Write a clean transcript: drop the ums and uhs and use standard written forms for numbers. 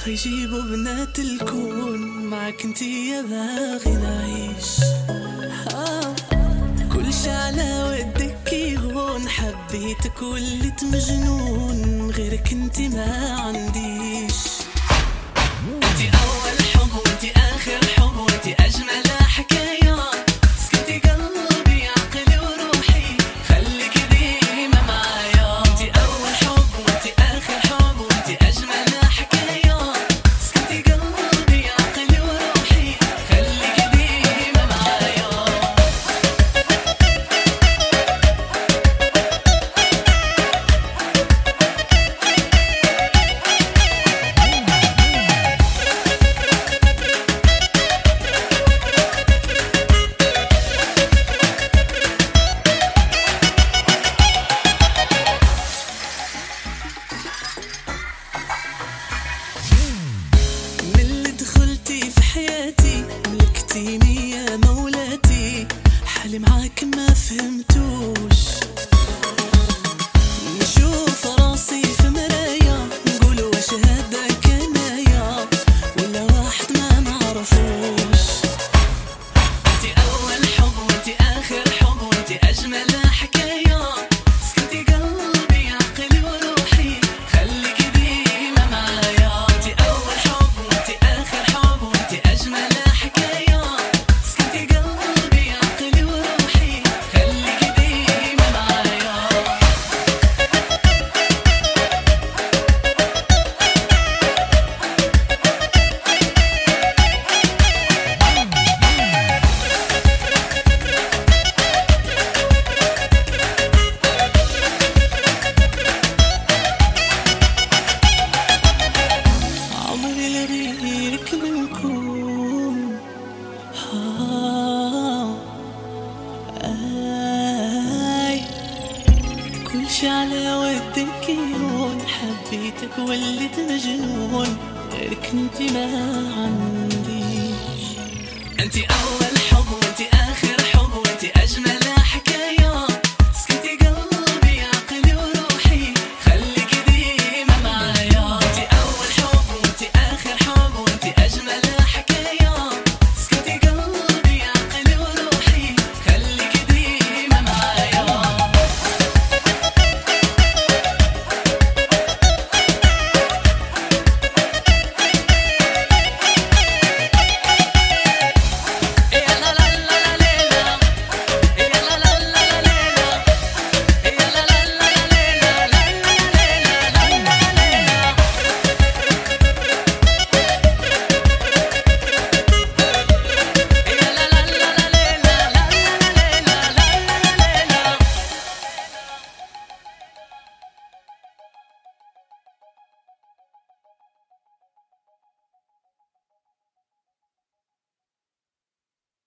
يجيبوا بنات الكون معك انتي يا باغي نعيش. كل شي على ودك يهون، حبيتك ولت مجنون، غيرك انتي ما عنديش. انتي اول حب وانتي اخر حب وانتي اجمل حكايات، سكتي قلبي عقلي وروحي خليكي ديما معايا. انتي اول حب وانتي اخر حب وانتي اجمل حكايات، سكتي قلبي عقلي وروحي خليكي ديما معايا. ملكتيني يا مولاتي، حالي معاك ما فهمتوش. نشوف راسي في مرايا نقول واش هذا كنايا ولا واحد ما نعرفوش. انتي اول حب وانتي اخر حب وانتي اجمل حكاية، سكتي قلبي عقلي وروحي خليكي ديما معايا. انتي اول حب وانتي اخر حب وانتي اجمل حكاية، سكتي قلبي عقلي وروحي خليكي ديما معايا. عمري لغيرك منكون، كل شي على ودك يهون، حبيتك ولت مجنون، غيرك انتي ما عنديش. انتي اول